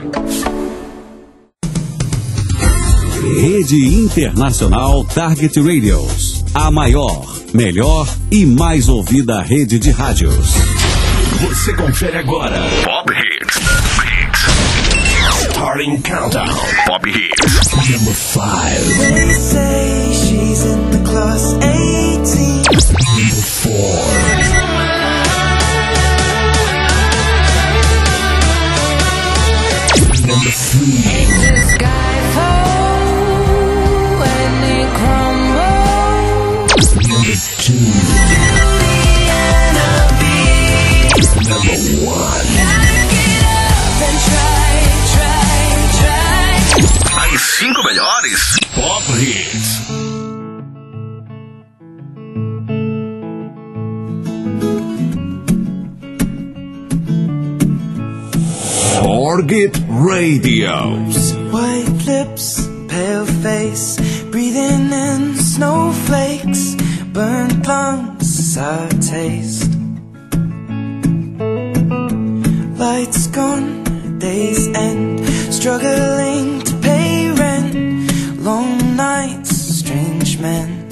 Rede Internacional Target Radios. A maior, melhor e mais ouvida rede de rádios. Você confere agora Pop Hits. Starting Countdown. Pop Hits. Number 5. They say she's in the class 18. Number 4. Number 3. The sky falls and it crumbles. Number 2. Number 1. Then try. As 5 melhores Pop Hits. Target Radios. White lips, pale face, breathing in snowflakes, burnt lungs, sour taste. Lights gone, days end, struggling to pay rent, long nights, strange men.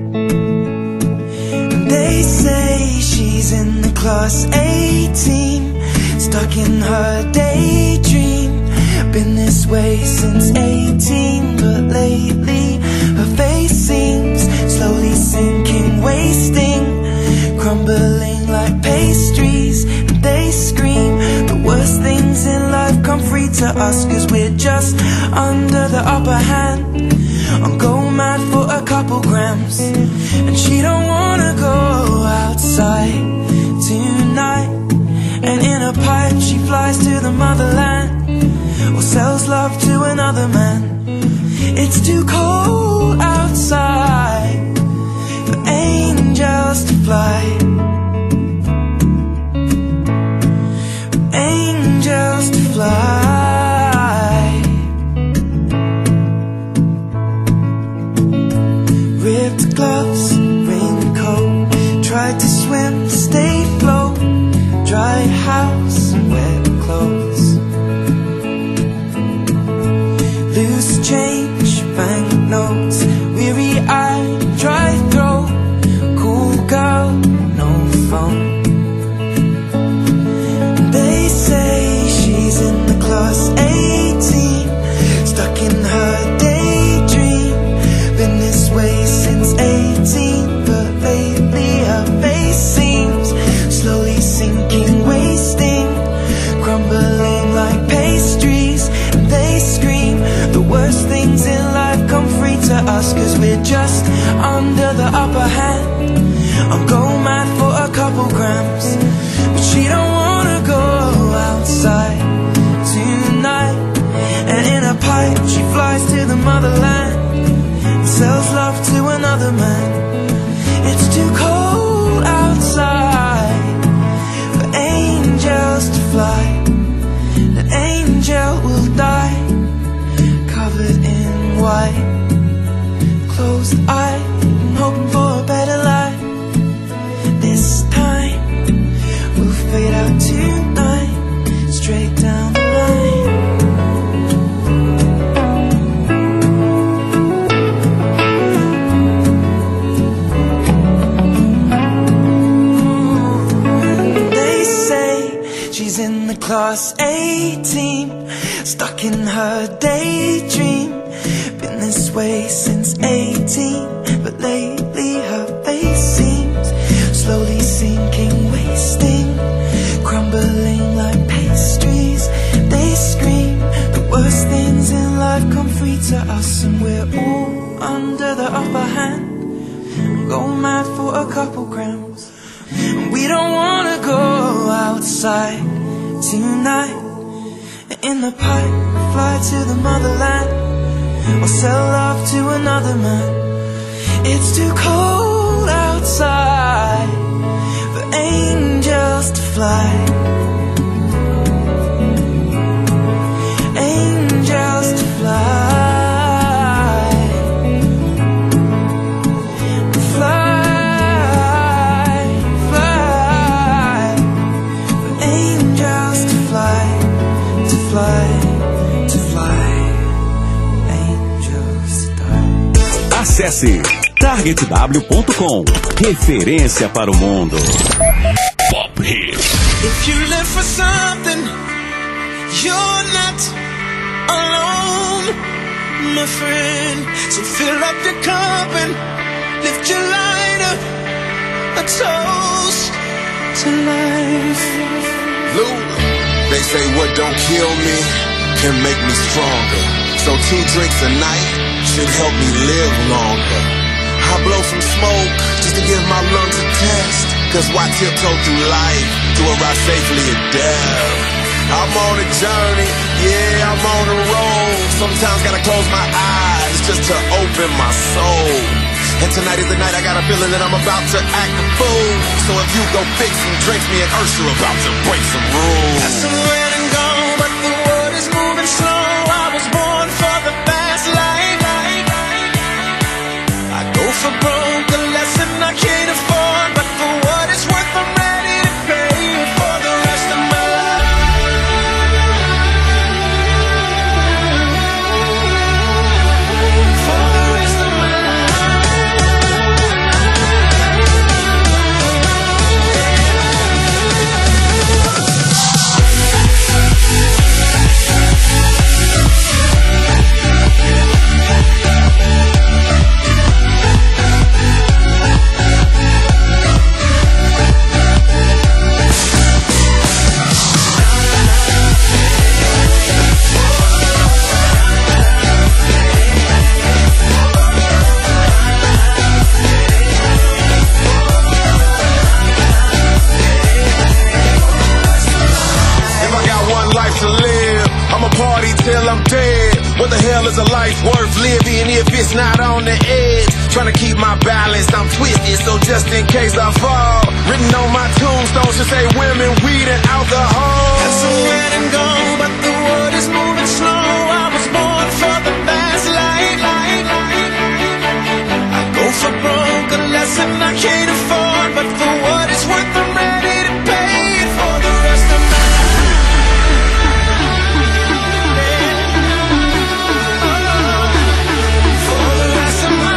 They say she's in the class 18, stuck in her daydream. Been this way since 18, but lately her face seems slowly sinking, wasting, crumbling like pastries. And they scream the worst things in life come free to us, 'cause we're just under the upper hand. I'm going mad for a couple grams, and she don't wanna go outside tonight. And in a pipe she flies to the motherland, or sells love to another man. It's too cold outside for angels to fly, for angels to fly. Ripped gloves, raincoat, tried to swim, stay afloat. Dry house, wet clothes, loose change, banknotes, weary-eyed, dry throat, cool girl, no phone. They say she's in the class 18, stuck in her daydream. Been this way since 18, but lately her face seems slowly sinking, wasting, crumbling like pastries. And they scream the worst things in life come free to us, 'cause we're just under the upper hand. I'm going mad for a couple grams, but she don't wanna go outside tonight. And in a pipe she flies to the motherland, and sells love to another man. It's too cold outside for angels to fly. An angel will die, covered in white, closed eye, hoping for a better life. This time we'll fade out tonight, straight down the line. She's in the class 18, stuck in her daydream. Been this way since 18, but lately her face seems slowly sinking, wasting, crumbling like pastries. They scream the worst things in life come free to us, and we're all under the upper hand. Go mad for a couple grams, and we don't wanna go outside tonight. In the pipe, fly to the motherland, or sell love to another man. It's too cold outside for angels to fly. Angels to fly. Fly, fly. For angels to fly, to fly. Acesse targetw.com. Referência para o mundo. Pop Hits. If you live for something, you're not alone, my friend. So fill up your cup and lift your lighter, a toast to life. Lou, they say what don't kill me can make me stronger. So 2 drinks a night should help me live longer. I blow some smoke just to give my lungs a test. Cause why tiptoe through life to arrive safely at death? I'm on a journey, yeah, I'm on a road. Sometimes gotta close my eyes just to open my soul. And tonight is the night I got a feeling that I'm about to act a fool. So if you go fix some drinks, me and Ursula about to break some rules. That's the red and gold, but the world is moving slow. I was born for the fast life. I go for broke, a lesson I can't afford, but for what it's worth, I'm ready to pay for the rest of my life. For the rest of my till I'm dead. What the hell is a life worth living if it's not on the edge? Trying to keep my balance, I'm twisted, so just in case I fall. Written on my tombstone should say women, weed, and alcohol. That's the red and gold, but the world is moving slow. I was born for the fast life. I go for broke, a lesson I can't afford, but for what it's worth, I'm ready to pay for the rest of my life. For the rest of my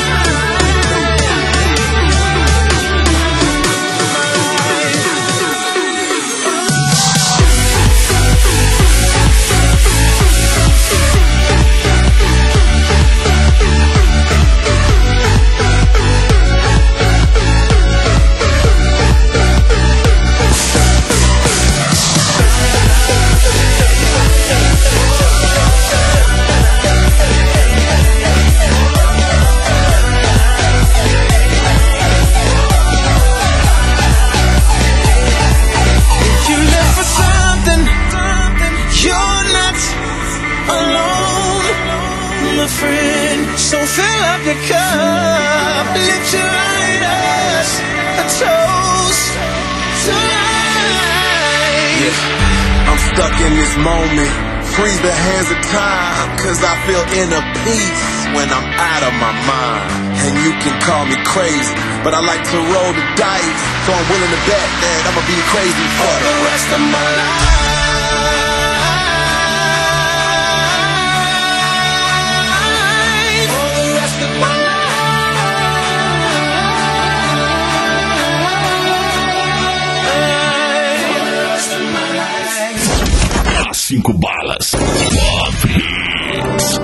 friend, so fill up your cup, lift your lighters, a toast to life. Yeah, I'm stuck in this moment, freeze the hands of time, cause I feel inner peace when I'm out of my mind. And you can call me crazy, but I like to roll the dice, so I'm willing to bet that I'ma be crazy for the rest of my life. Cinco balas. Pop Hits.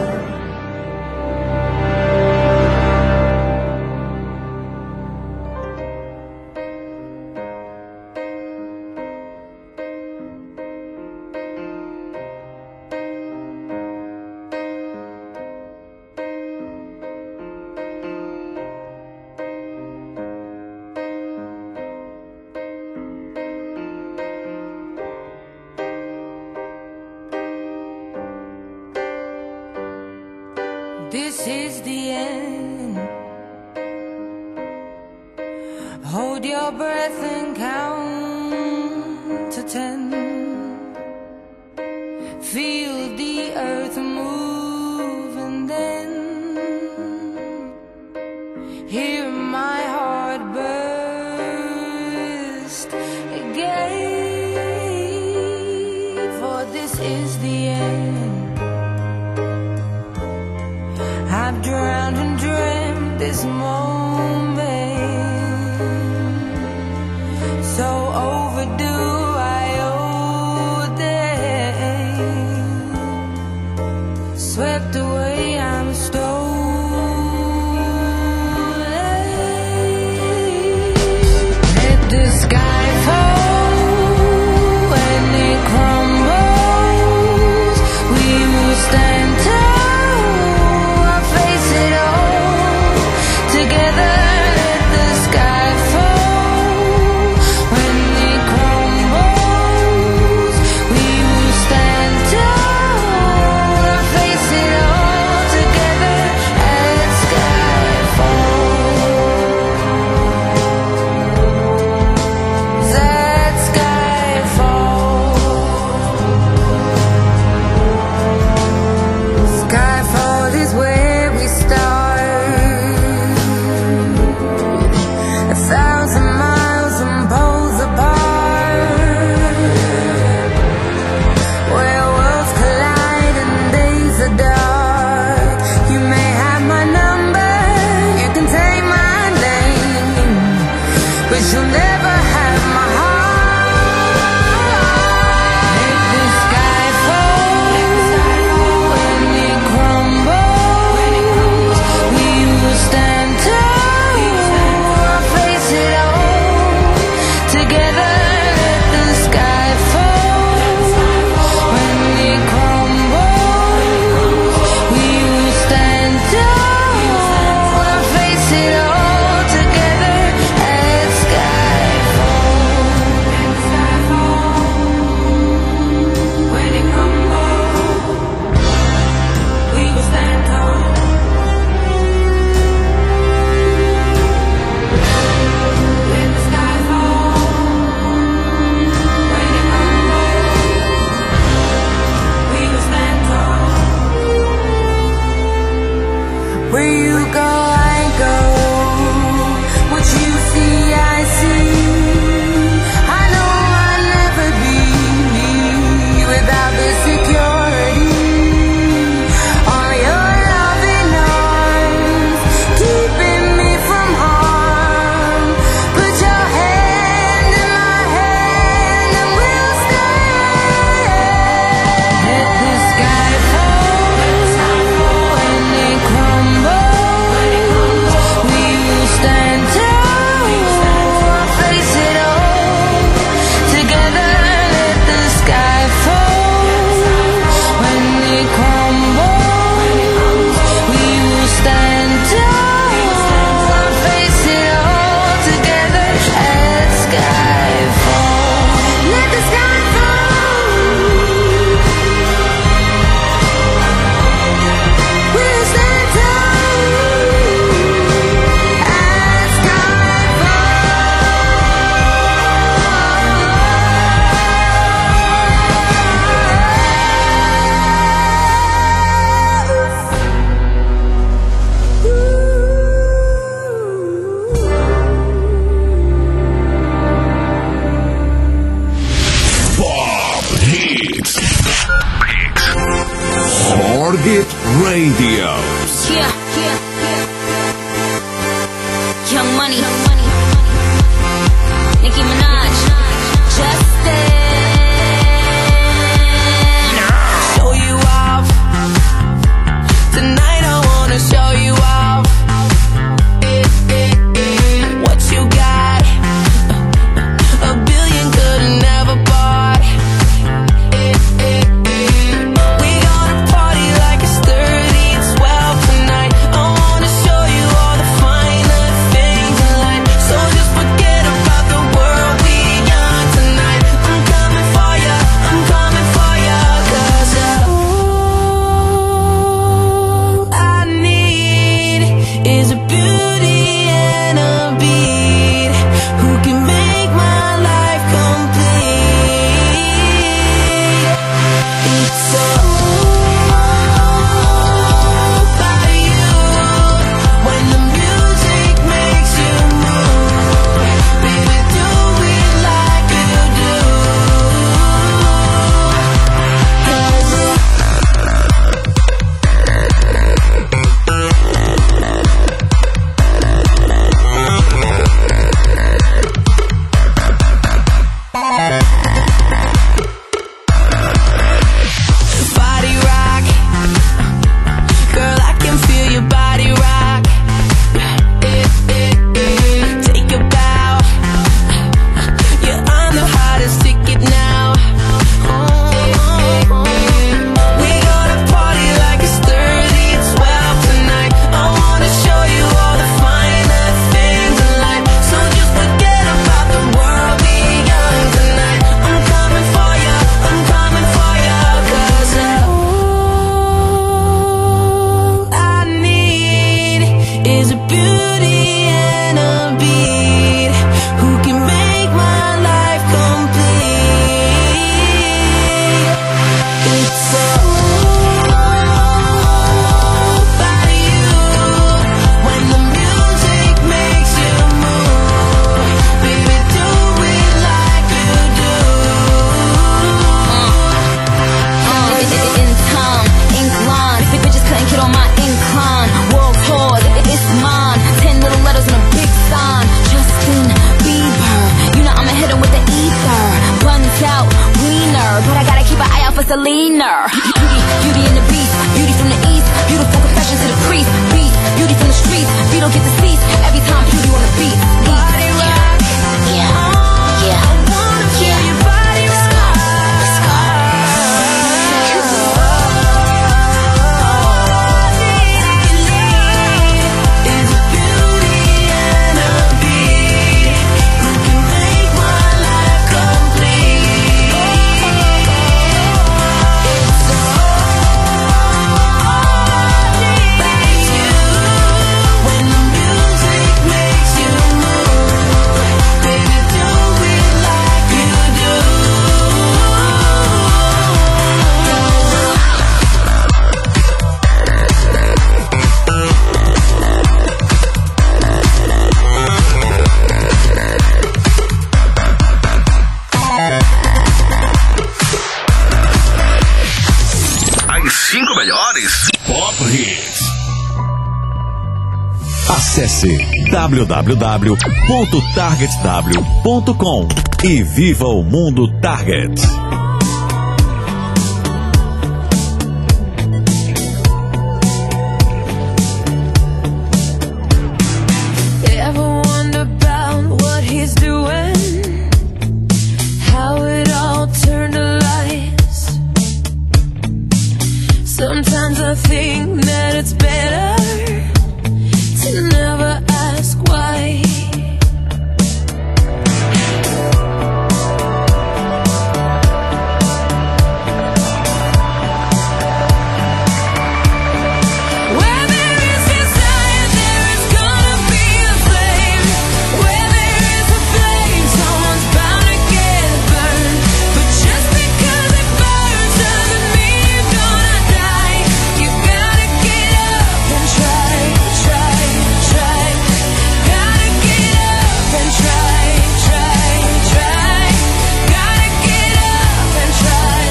This is the end. Hold your breath and count to 10. Feel the earth move and then hear my heart burst again. For this is the end. I've drowned and dreamt this moment, so overdue. I owe them, swept away. I'm stolen. Let the sky fall when it crumbles. We will stand tall. I'll face it all together. Let the sky fall when it crumbles. We will stand tall. I'll face it all together. Let sky fall. That sky fall. Skyfall is where we start. 1,000 miles and poles apart, where worlds collide and days are dark. You may have my number, you can take my name, but you'll never have my heart. Let the sky fall when it crumbles. We will stand tall. I'll face it all together. Let the sky fall when it crumbles. We will stand tall. I'll face it all together. Let sky fall. When it crumbles, we will stand tall. Let the sky fall. When it crumbles, we will stand tall. Where you go, I go. What you see, I see. I know I'll never be me without the security. All your loving arms keeping me from harm. Put your hand in my hand and we'll stand. Let the sky fall when it crumbles. We will stand tall. I'll face it all together. Let the sky fall when it crumbles. We will stand tall. I'll face it all together. Let sky fall. Let the sky fall. We'll stand tall. Let sky Pop Hits. Target Radio. Yeah. Young Money. Nicki Minaj. Justin. show you off. Tonight I wanna show you off. What you got? A billion could've never bought. We gonna party like it's 30 and 12 tonight. I wanna show you all the finer things in life. Selena. Beauty in the beast, beauty from the east, beautiful confessions to the priest. Beat, beauty from the streets, we don't get to cease. Every time beauty on the beat. Body rock, yeah, yeah. I wanna feel your body rock. Acesse www.targetw.com e viva o mundo Target. Ever wonder about what he's doing? How it all turned to lies? Sometimes I think that it's better to never ask why. Where there is desire, there is gonna be a flame. Where there is a flame, someone's bound to get burned. But just because it burns doesn't mean you're gonna die. You gotta get up and try. Gotta get up and try. Gotta get up and try.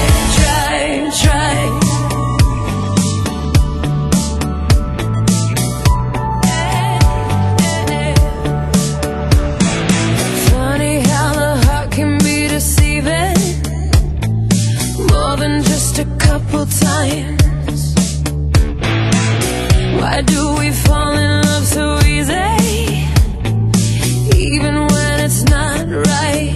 Funny how the heart can be deceiving, more than just a couple times. Why do we fall in love so easy, even when it's not right?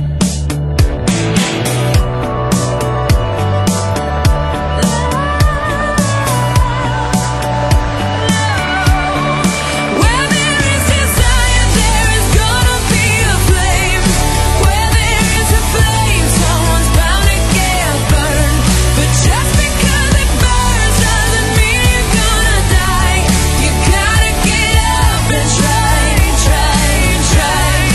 Where there is desire, there is gonna be a flame. Where there is a flame, someone's bound to get burned. But just because it burns doesn't mean you're gonna die. You gotta get up and try.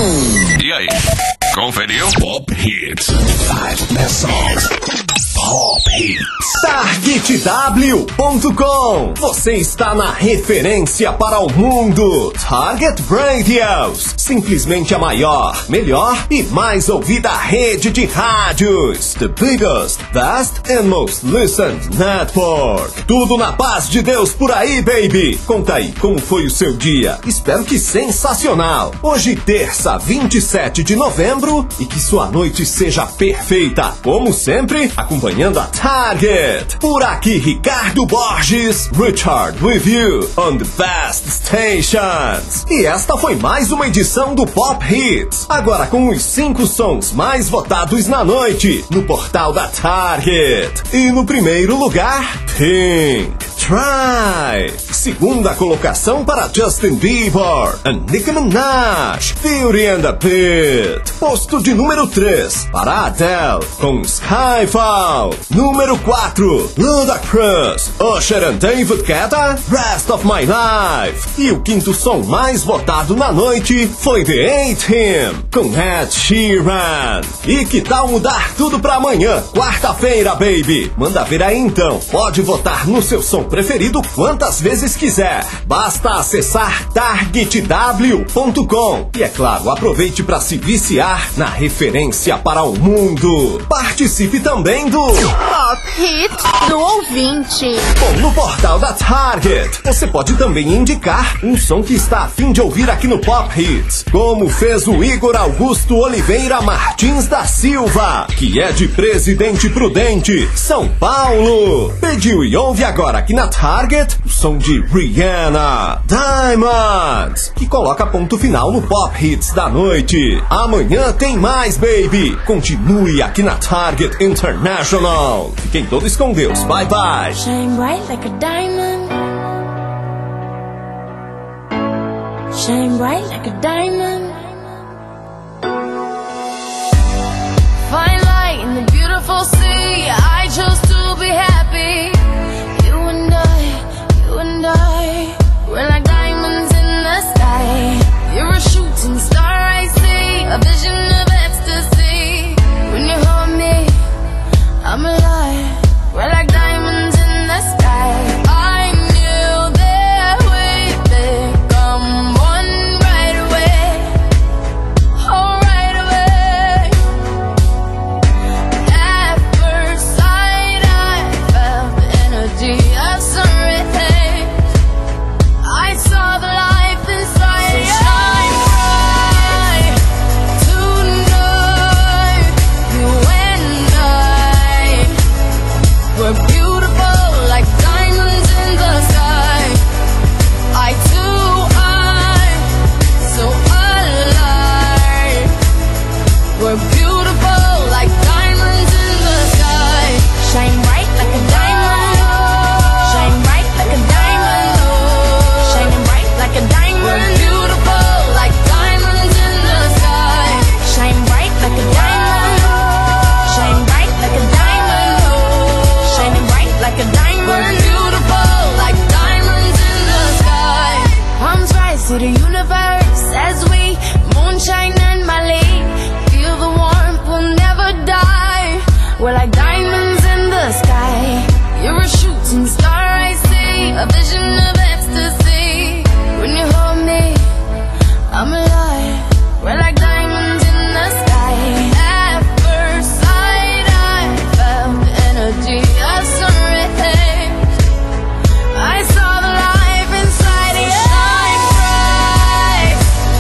E aí, conferiu? Pop Hits. 5 best songs. Pop Hits. TargetW.com. Você está na referência para o mundo. Target Radios. Simplesmente a maior, melhor e mais ouvida rede de rádios. The biggest, best and most listened network. Tudo na paz de Deus por aí, baby. Conta aí, como foi o seu dia? Espero que sensacional. Hoje, terça, 27 de novembro, e que sua noite seja perfeita. Como sempre, acompanhando a Target. Por aqui, Ricardo Borges, Richard with you on the best stations. E esta foi mais uma edição do Pop Hits. Agora com os 5 sons mais votados na noite no portal da Target. E no primeiro lugar, Pink, Try. Segunda colocação para Justin Bieber and Nicki Minaj, Beauty and the Beat. Posto de número 3 para Adele com Skyfall. Número 4, Ludacris, Usher and David Guetta, Rest of My Life. E o quinto som mais votado na noite foi The A-Team com Ed Sheeran. E que tal mudar tudo pra amanhã, quarta-feira, baby? Manda ver aí então. Pode votar no seu som preferido quantas vezes quiser. Basta acessar targetw.com. E é claro, aproveite para se viciar na referência para o mundo. Participe também do Pop Hits do ouvinte. Bom, no portal da Target, você pode também indicar um som que está a fim de ouvir aqui no Pop Hits, como fez o Igor Augusto Oliveira Martins da Silva, que é de Presidente Prudente, São Paulo. Pediu e ouve agora aqui na Target o som de Rihanna, Diamonds, que coloca ponto final no Pop Hits da noite. Amanhã tem mais, baby. Continue aqui na Target International. Fiquem todos com Deus. Bye, bye. Shine bright like a diamond. Shine bright like a diamond. Fine light in the beautiful sea. I chose to be happy. You and I, we're like diamonds in the sky. You're a shooting star, I see, a vision of ecstasy. When you hold me, I'm alive. We're like diamonds in the sky. I knew that we'd become one right away. Oh, right away. At first sight, I felt the energy of sun rays. I saw the life inside you. Shine bright tonight. You and I, we're beautiful like diamonds in the sky. I too, I'm so alive. We're beautiful like diamonds in the sky. Shine bright like a diamond. Shine bright like a diamond. Shining bright like a diamond. We're beautiful like diamonds in the sky. Shine bright like a diamond. Shine bright like a diamond. Shining bright like a diamond. We're beautiful like diamonds in the sky. Palms rise to the universe as we moonshine and Mali. Feel the warmth, we'll never die. We're like diamonds in the sky. You're a shooting star, I see, a vision of ecstasy. When you hold me, I'm alive. We're like diamonds in the sky. At first sight, I felt the energy of sun rays. I saw the life inside you. Shine bright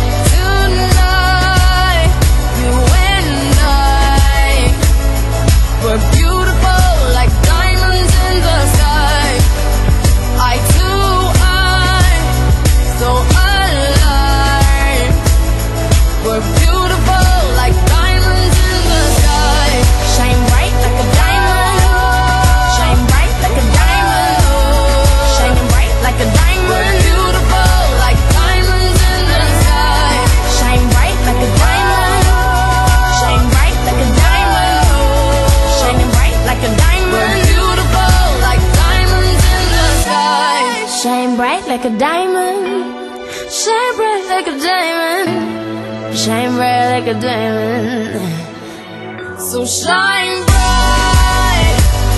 tonight. You and I, we're beautiful like diamonds in the sky. I too, shine bright like a diamond. So shine bright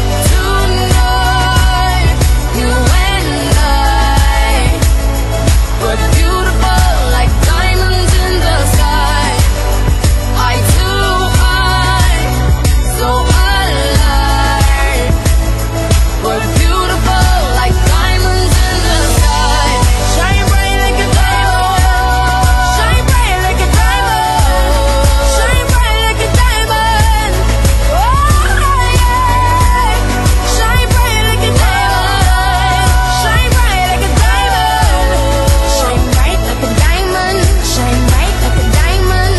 tonight, you and I. We're beautiful like diamonds in the sky. Eye to eye, so alive. We're beautiful like diamonds in the sky. Shine bright like a diamond. Shine bright like a diamond. Shine bright like a diamond. Oh yeah. Shine bright like a diamond. Shine bright like a diamond. Shine bright like a diamond. Shine bright like a diamond.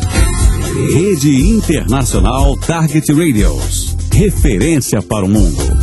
Rede Internacional Target Radios. Referência para o mundo.